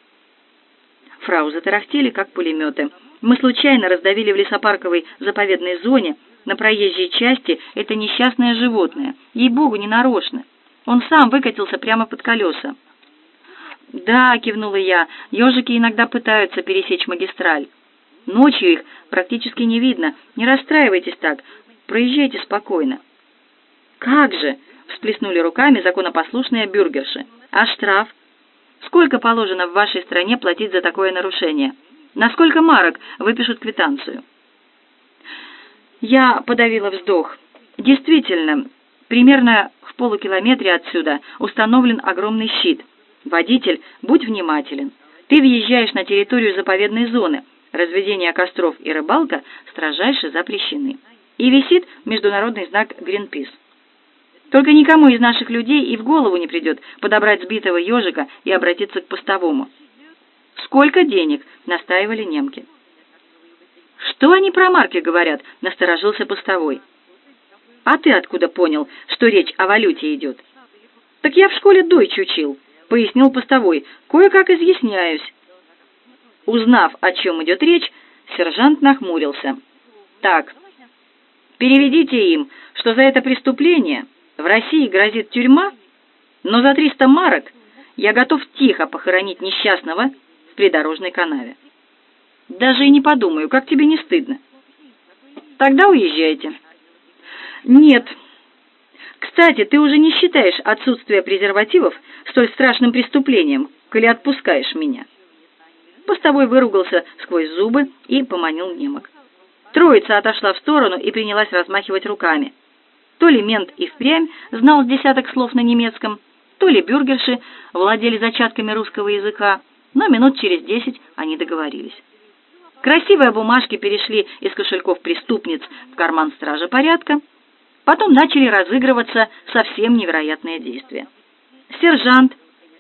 Фразы тарахтели, как пулеметы. Мы случайно раздавили в лесопарковой заповедной зоне на проезжей части это несчастное животное. Ей-богу, не нарочно. Он сам выкатился прямо под колеса. «Да», — кивнула я, — «ежики иногда пытаются пересечь магистраль. Ночью их практически не видно. Не расстраивайтесь так. Проезжайте спокойно». «Как же?» — всплеснули руками законопослушные бюргерши. «А штраф? Сколько положено в вашей стране платить за такое нарушение? На сколько марок выпишут квитанцию?» Я подавила вздох. Действительно, примерно в полукилометре отсюда установлен огромный щит. «Водитель, будь внимателен. Ты въезжаешь на территорию заповедной зоны. Разведение костров и рыбалка строжайше запрещены». И висит международный знак «Гринпис». Только никому из наших людей и в голову не придет подобрать сбитого ежика и обратиться к постовому. «Сколько денег?» — настаивали немки. «Что они про марки говорят?» — насторожился постовой. А ты откуда понял, что речь о валюте идет? Так я в школе дойч учил, пояснил постовой. Кое-как изъясняюсь. Узнав, о чем идет речь, сержант нахмурился. Так, переведите им, что за это преступление в России грозит тюрьма, но за 300 марок я готов тихо похоронить несчастного в придорожной канаве. Даже и не подумаю, как тебе не стыдно. Тогда уезжайте. Нет. Кстати, ты уже не считаешь отсутствие презервативов столь страшным преступлением, коли отпускаешь меня. Постовой выругался сквозь зубы и поманил немок. Троица отошла в сторону и принялась размахивать руками. То ли мент и впрямь знал с десяток слов на немецком, то ли бюргерши владели зачатками русского языка, но минут через 10 они договорились. Красивые бумажки перешли из кошельков преступниц в карман стража порядка, потом начали разыгрываться совсем невероятные действия. Сержант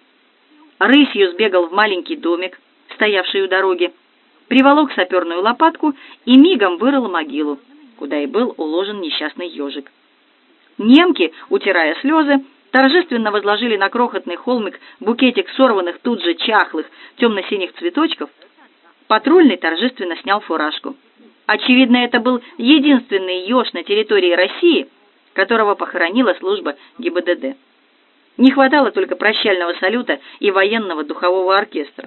рысью сбегал в маленький домик, стоявший у дороги, приволок саперную лопатку и мигом вырыл могилу, куда и был уложен несчастный ежик. Немки, утирая слезы, торжественно возложили на крохотный холмик букетик сорванных тут же чахлых темно-синих цветочков. Патрульный торжественно снял фуражку. Очевидно, это был единственный еж на территории России, которого похоронила служба ГИБДД. Не хватало только прощального салюта и военного духового оркестра.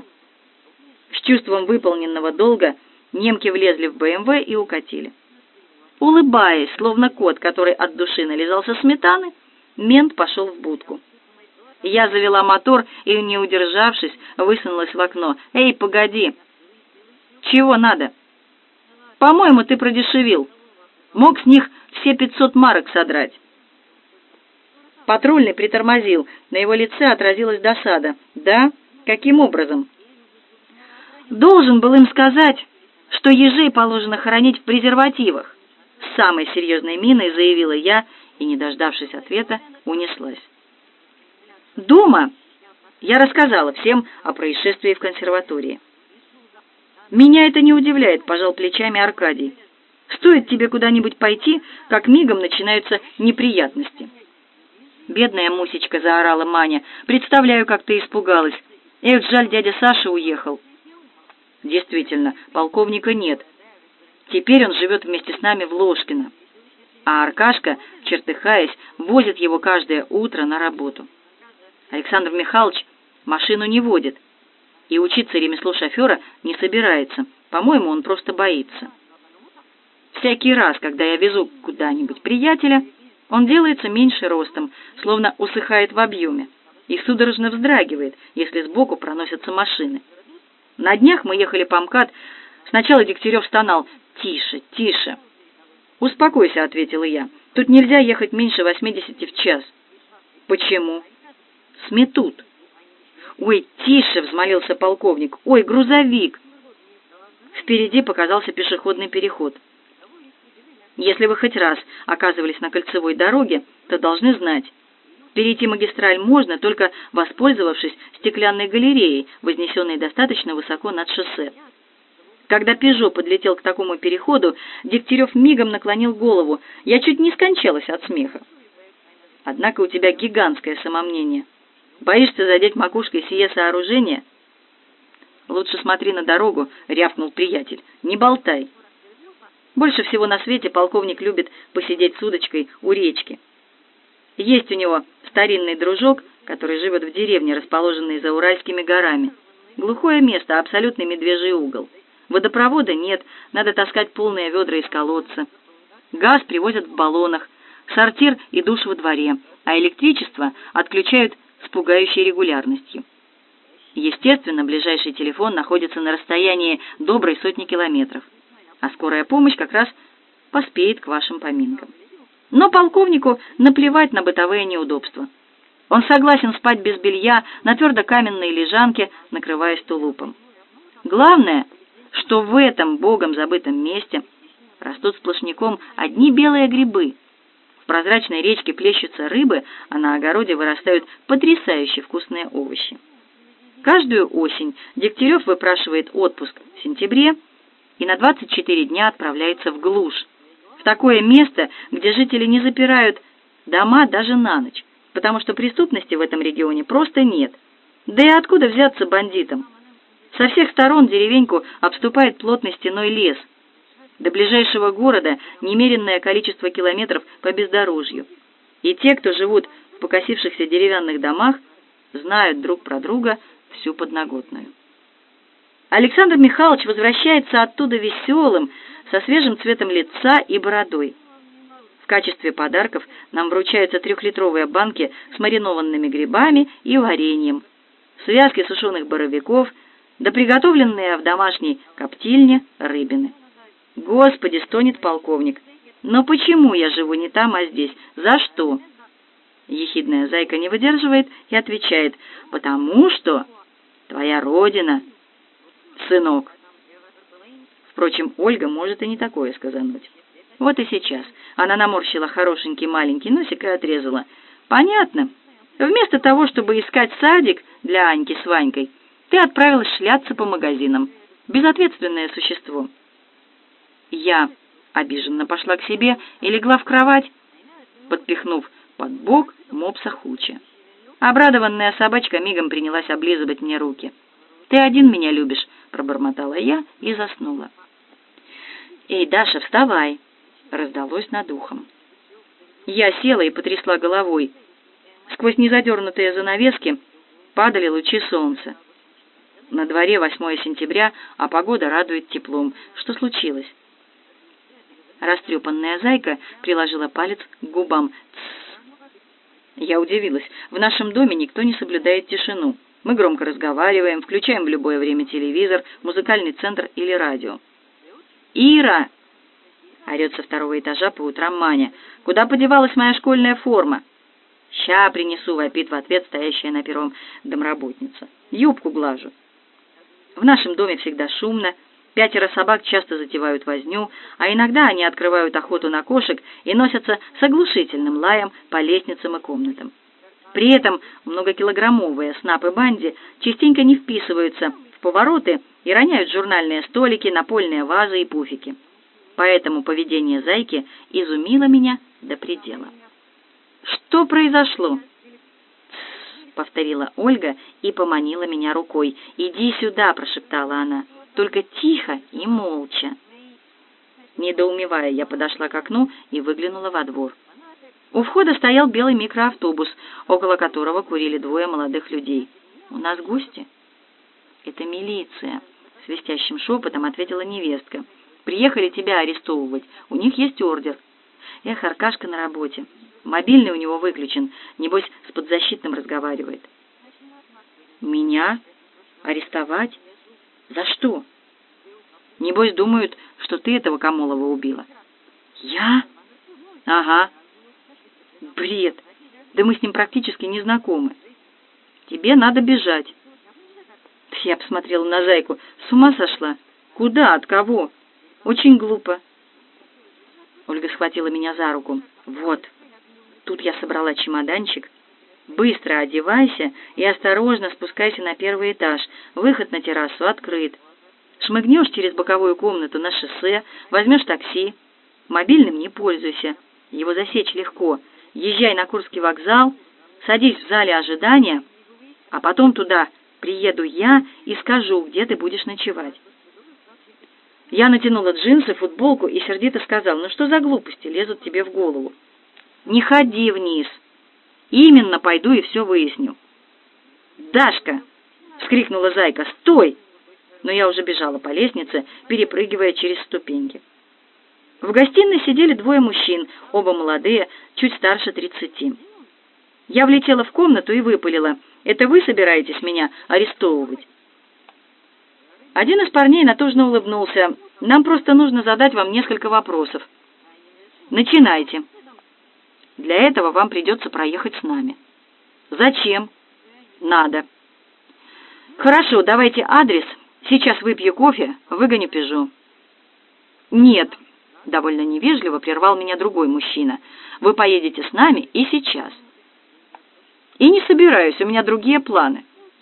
С чувством выполненного долга немки влезли в БМВ и укатили. Улыбаясь, словно кот, который от души нализался сметаны, мент пошел в будку. Я завела мотор и, не удержавшись, высунулась в окно. «Эй, погоди!» «Чего надо?» «По-моему, ты продешевил. Мог с них все 500 марок содрать». Патрульный притормозил. На его лице отразилась досада. «Да? Каким образом?» «Должен был им сказать, что ежей положено хоронить в презервативах», с самой серьезной миной заявила я и, не дождавшись ответа, унеслась. Дома я рассказала всем о происшествии в консерватории. «Меня это не удивляет», — пожал плечами Аркадий. «Стоит тебе куда-нибудь пойти, как мигом начинаются неприятности». «Бедная Мусечка», — заорала Маня. «Представляю, как ты испугалась. Эх, жаль, дядя Саша уехал». Действительно, полковника нет. Теперь он живет вместе с нами в Ложкино. А Аркашка, чертыхаясь, возит его каждое утро на работу. Александр Михайлович машину не водит и учиться ремеслу шофера не собирается. По-моему, он просто боится. Всякий раз, когда я везу куда-нибудь приятеля, он делается меньше ростом, словно усыхает в объеме, и судорожно вздрагивает, если сбоку проносятся машины. На днях мы ехали по МКАД. Сначала Дегтярев стонал: «Тише, тише». «Успокойся», — ответила я. «Тут нельзя ехать меньше 80 в час». «Почему?» «Сметут». «Ой, тише», — взмолился полковник. «Ой, грузовик». Впереди показался пешеходный переход. Если вы хоть раз оказывались на кольцевой дороге, то должны знать, перейти магистраль можно, только воспользовавшись стеклянной галереей, вознесенной достаточно высоко над шоссе. Когда «Пежо» подлетел к такому переходу, Дегтярев мигом наклонил голову. Я чуть не скончалась от смеха. «Однако у тебя гигантское самомнение. Боишься задеть макушкой сие сооружение?» «Лучше смотри на дорогу», — рявкнул приятель. «Не болтай». Больше всего на свете полковник любит посидеть с удочкой у речки. Есть у него старинный дружок, который живет в деревне, расположенной за Уральскими горами. Глухое место, абсолютный медвежий угол. Водопровода нет, надо таскать полные ведра из колодца. Газ привозят в баллонах, сортир и душ во дворе, а электричество отключают с пугающей регулярностью. Естественно, ближайший телефон находится на расстоянии доброй сотни километров, а скорая помощь как раз поспеет к вашим поминкам. Но полковнику наплевать на бытовые неудобства. Он согласен спать без белья на твердокаменной лежанке, накрываясь тулупом. Главное, что в этом богом забытом месте растут сплошняком одни белые грибы. В прозрачной речке плещутся рыбы, а на огороде вырастают потрясающе вкусные овощи. Каждую осень Дегтярев выпрашивает отпуск в сентябре и на 24 дня отправляется в глушь, в такое место, где жители не запирают дома даже на ночь, потому что преступности в этом регионе просто нет. Да и откуда взяться бандитам? Со всех сторон деревеньку обступает плотной стеной лес. До ближайшего города немеренное количество километров по бездорожью. И те, кто живут в покосившихся деревянных домах, знают друг про друга всю подноготную. Александр Михайлович возвращается оттуда веселым, со свежим цветом лица и бородой. В качестве подарков нам вручаются 3-литровые банки с маринованными грибами и вареньем, связки сушеных боровиков, да приготовленные в домашней коптильне рыбины. Господи, стонет полковник, но почему я живу не там, а здесь? За что? Ехидная зайка не выдерживает и отвечает: потому что твоя родина, сынок. Впрочем, Ольга может и не такое сказануть. Вот и сейчас она наморщила хорошенький маленький носик и отрезала: понятно. Вместо того, чтобы искать садик для Аньки с Ванькой, ты отправилась шляться по магазинам. Безответственное существо. Я обиженно пошла к себе и легла в кровать, подпихнув под бок мопса Хуча. Обрадованная собачка мигом принялась облизывать мне руки. «Ты один меня любишь», — пробормотала я и заснула. «Эй, Даша, вставай!» — раздалось над ухом. Я села и потрясла головой. Сквозь незадернутые занавески падали лучи солнца. На дворе 8 сентября, а погода радует теплом. Что случилось? Растрепанная зайка приложила палец к губам. «Тссс». Я удивилась. В нашем доме никто не соблюдает тишину. Мы громко разговариваем, включаем в любое время телевизор, музыкальный центр или радио. «Ира!» — орет со 2-го этажа по утрам Маня. «Куда подевалась моя школьная форма?» «Ща принесу», — вопит в ответ стоящая на первом домработница. «Юбку глажу». В нашем доме всегда шумно. 5 собак часто затевают возню, а иногда они открывают охоту на кошек и носятся с оглушительным лаем по лестницам и комнатам. При этом многокилограммовые снапы Банди частенько не вписываются в повороты и роняют журнальные столики, напольные вазы и пуфики. Поэтому поведение зайки изумило меня до предела. «Что произошло?» «Тссс», — повторила Ольга и поманила меня рукой. «Иди сюда», — прошептала она, — «только тихо и молча». Недоумевая, я подошла к окну и выглянула во двор. У входа стоял белый микроавтобус, около которого курили 2 молодых людей. «У нас гости?» «Это милиция», — свистящим шепотом ответила невестка. «Приехали тебя арестовывать. У них есть ордер». Эх, Аркашка на работе. Мобильный у него выключен. Небось, с подзащитным разговаривает. «Меня? Арестовать? За что?» «Небось, думают, что ты этого Камолова убила». «Я?» «Ага». «Бред! Да мы с ним практически не знакомы. Тебе надо бежать». Я посмотрела на зайку. С ума сошла? Куда? От кого? Очень глупо. Ольга схватила меня за руку. Вот. Тут я собрала чемоданчик. Быстро одевайся и осторожно спускайся на 1-й этаж. Выход на террасу открыт. Шмыгнешь через боковую комнату на шоссе, возьмешь такси. Мобильным не пользуйся. Его засечь легко. Езжай на Курский вокзал, садись в зале ожидания, а потом туда приеду я и скажу, где ты будешь ночевать. Я натянула джинсы, футболку и сердито сказала: ну что за глупости лезут тебе в голову? Не ходи вниз. Именно пойду и все выясню. «Дашка!» — вскрикнула зайка. «Стой!» Но я уже бежала по лестнице, перепрыгивая через ступеньки. В гостиной сидели 2 мужчин, оба молодые, чуть старше 30. Я влетела в комнату и выпалила: «Это вы собираетесь меня арестовывать?» Один из парней натужно улыбнулся. «Нам просто нужно задать вам несколько вопросов». «Начинайте. Для этого вам придется проехать с нами». «Зачем?» «Надо». «Хорошо, давайте адрес. Сейчас выпью кофе, выгоню Пежо». «Нет». Довольно невежливо прервал меня другой мужчина. «Вы поедете с нами и сейчас». «И не собираюсь, у меня другие планы».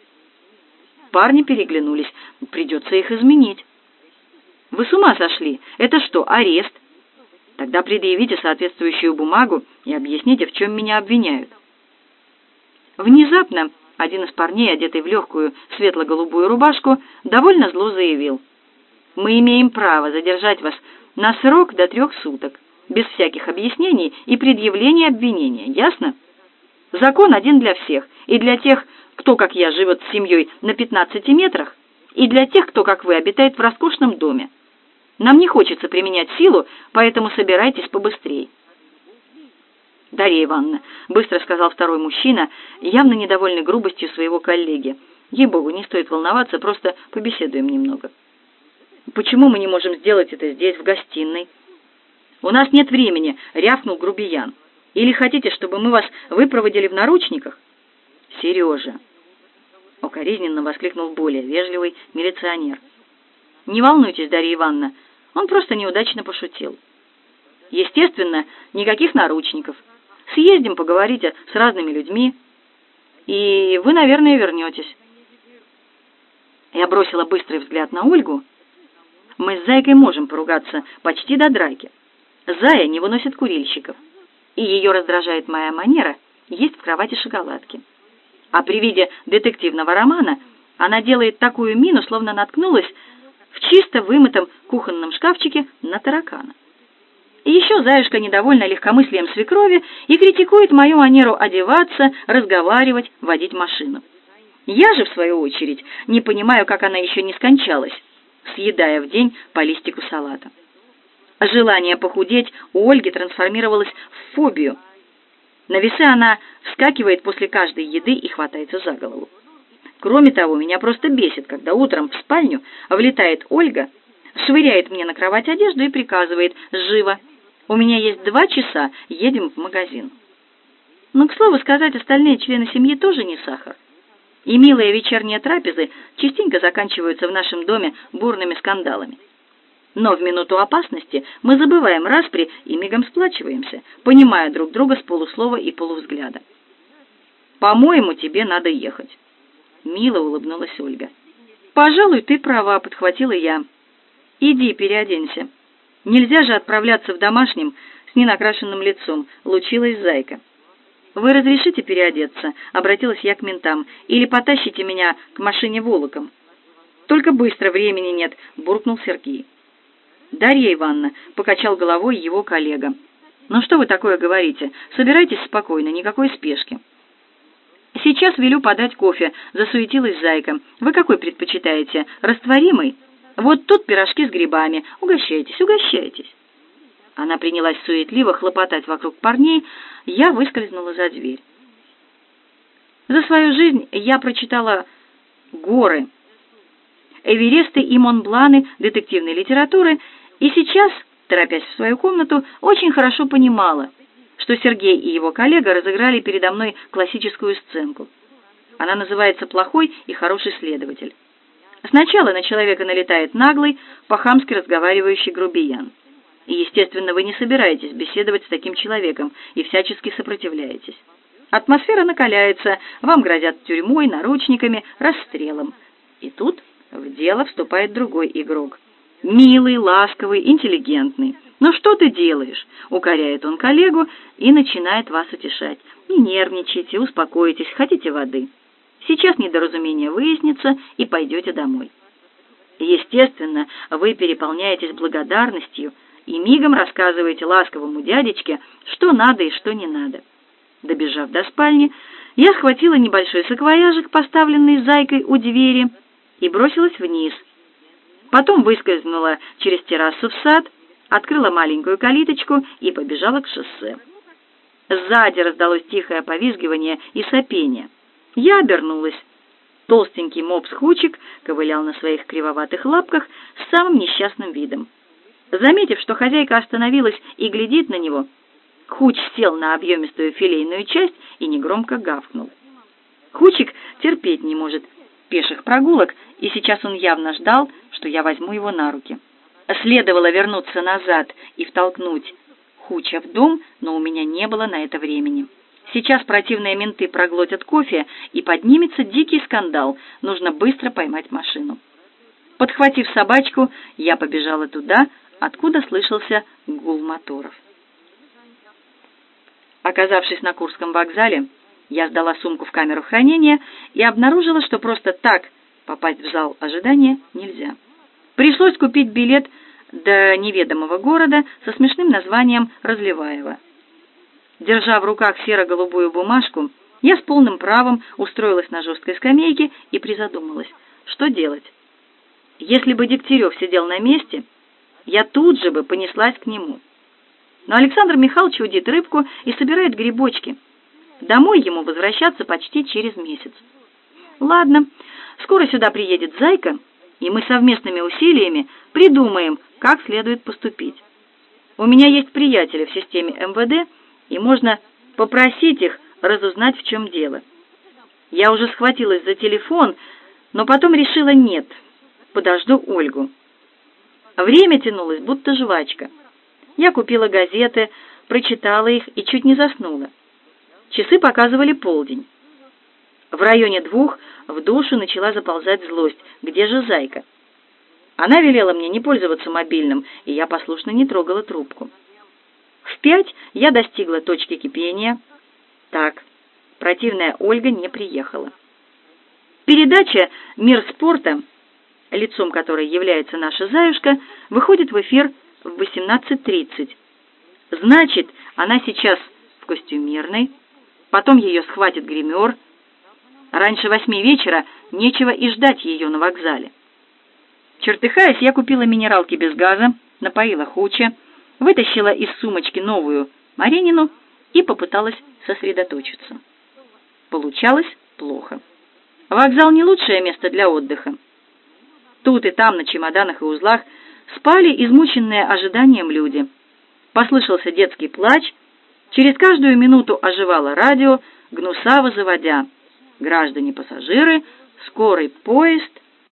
Парни переглянулись. Придется их изменить. «Вы с ума сошли? Это что, арест?» Тогда предъявите соответствующую бумагу и объясните, в чем меня обвиняют. Внезапно один из парней, одетый в легкую светло-голубую рубашку, довольно зло заявил: «Мы имеем право задержать вас на срок до 3 суток, без всяких объяснений и предъявления обвинения. Ясно? Закон один для всех, и для тех, кто, как я, живет с семьей на 15 метрах, и для тех, кто, как вы, обитает в роскошном доме. Нам не хочется применять силу, поэтому собирайтесь побыстрее». «Дарья Ивановна», — быстро сказал второй мужчина, явно недовольный грубостью своего коллеги, «ей-богу, не стоит волноваться, просто побеседуем немного». «Почему мы не можем сделать это здесь, в гостиной?» «У нас нет времени», — рявкнул грубиян. «Или хотите, чтобы мы вас выпроводили в наручниках?» «Сережа», — укоризненно воскликнул более вежливый милиционер. «Не волнуйтесь, Дарья Ивановна, он просто неудачно пошутил. Естественно, никаких наручников. Съездим, поговорите с разными людьми, и вы, наверное, вернетесь». Я бросила быстрый взгляд на Ольгу. Мы с Зайкой можем поругаться почти до драки. Зая не выносит курильщиков, и ее раздражает моя манера есть в кровати шоколадки. А при виде детективного романа она делает такую мину, словно наткнулась в чисто вымытом кухонном шкафчике на таракана. И еще Заюшка недовольна легкомыслием свекрови и критикует мою манеру одеваться, разговаривать, водить машину. Я же, в свою очередь, не понимаю, как она еще не скончалась, съедая в день по листику салата. Желание похудеть у Ольги трансформировалось в фобию. На весы она вскакивает после каждой еды и хватается за голову. Кроме того, меня просто бесит, когда утром в спальню влетает Ольга, швыряет мне на кровать одежду и приказывает: «Живо! У меня есть 2 часа, едем в магазин». Но, к слову сказать, остальные члены семьи тоже не сахар. И милые вечерние трапезы частенько заканчиваются в нашем доме бурными скандалами. Но в минуту опасности мы забываем распри и мигом сплачиваемся, понимая друг друга с полуслова и полувзгляда. «По-моему, тебе надо ехать», — мило улыбнулась Ольга. «Пожалуй, ты права», — подхватила я. «Иди, переоденься. Нельзя же отправляться в домашнем с ненакрашенным лицом», — лучилась Зайка. «Вы разрешите переодеться?» — обратилась я к ментам. «Или потащите меня к машине волоком?» «Только быстро, времени нет», — буркнул Сергей. «Дарья Ивановна», — покачал головой его коллега. «Ну что вы такое говорите? Собирайтесь спокойно, никакой спешки». «Сейчас велю подать кофе», — засуетилась Зайка. «Вы какой предпочитаете? Растворимый? Вот тут пирожки с грибами. Угощайтесь, угощайтесь». Она принялась суетливо хлопотать вокруг парней, я выскользнула за дверь. За свою жизнь я прочитала горы, Эвересты и Монбланы детективной литературы, и сейчас, торопясь в свою комнату, очень хорошо понимала, что Сергей и его коллега разыграли передо мной классическую сценку. Она называется «Плохой и хороший следователь». Сначала на человека налетает наглый, по-хамски разговаривающий грубиян. И, естественно, вы не собираетесь беседовать с таким человеком и всячески сопротивляетесь. Атмосфера накаляется, вам грозят тюрьмой, наручниками, расстрелом. И тут в дело вступает другой игрок. Милый, ласковый, интеллигентный. «Ну что ты делаешь?» — укоряет он коллегу и начинает вас утешать. «Не нервничайте, успокойтесь, хотите воды? Сейчас недоразумение выяснится, и пойдете домой». Естественно, вы переполняетесь благодарностью и мигом рассказываете ласковому дядечке, что надо и что не надо. Добежав до спальни, я схватила небольшой саквояжик, поставленный Зайкой у двери, и бросилась вниз. Потом выскользнула через террасу в сад, открыла маленькую калиточку и побежала к шоссе. Сзади раздалось тихое повизгивание и сопение. Я обернулась. Толстенький мопс Хучик ковылял на своих кривоватых лапках с самым несчастным видом. Заметив, что хозяйка остановилась и глядит на него, Хуч сел на объемистую филейную часть и негромко гавкнул. Хучик терпеть не может пеших прогулок, и сейчас он явно ждал, что я возьму его на руки. Следовало вернуться назад и втолкнуть Хуча в дом, но у меня не было на это времени. Сейчас противные менты проглотят кофе, и поднимется дикий скандал. Нужно быстро поймать машину. Подхватив собачку, я побежала туда, откуда слышался гул моторов. Оказавшись на Курском вокзале, я сдала сумку в камеру хранения и обнаружила, что просто так попасть в зал ожидания нельзя. Пришлось купить билет до неведомого города со смешным названием Разливаево. Держа в руках серо-голубую бумажку, я с полным правом устроилась на жесткой скамейке и призадумалась, что делать. Если бы Дегтярев сидел на месте, я тут же бы понеслась к нему. Но Александр Михайлович удит рыбку и собирает грибочки. Домой ему возвращаться почти через месяц. Ладно, скоро сюда приедет Зайка, и мы совместными усилиями придумаем, как следует поступить. У меня есть приятели в системе МВД, и можно попросить их разузнать, в чем дело. Я уже схватилась за телефон, но потом решила нет, подожду Ольгу. Время тянулось, будто жвачка. Я купила газеты, прочитала их и чуть не заснула. Часы показывали полдень. В районе 2 в душу начала заползать злость. Где же Зайка? Она велела мне не пользоваться мобильным, и я послушно не трогала трубку. В 5 я достигла точки кипения. Так, противная Ольга не приехала. Передача «Мир спорта», лицом которой является наша Заюшка, выходит в эфир в 18:30. Значит, она сейчас в костюмерной, потом ее схватит гример. Раньше 8 вечера нечего и ждать ее на вокзале. Чертыхаясь, я купила минералки без газа, напоила Хуча, вытащила из сумочки новую Маринину и попыталась сосредоточиться. Получалось плохо. Вокзал не лучшее место для отдыха. Тут и там на чемоданах и узлах спали измученные ожиданием люди. Послышался детский плач, через каждую минуту оживало радио, гнусаво заводя: «Граждане-пассажиры, скорый поезд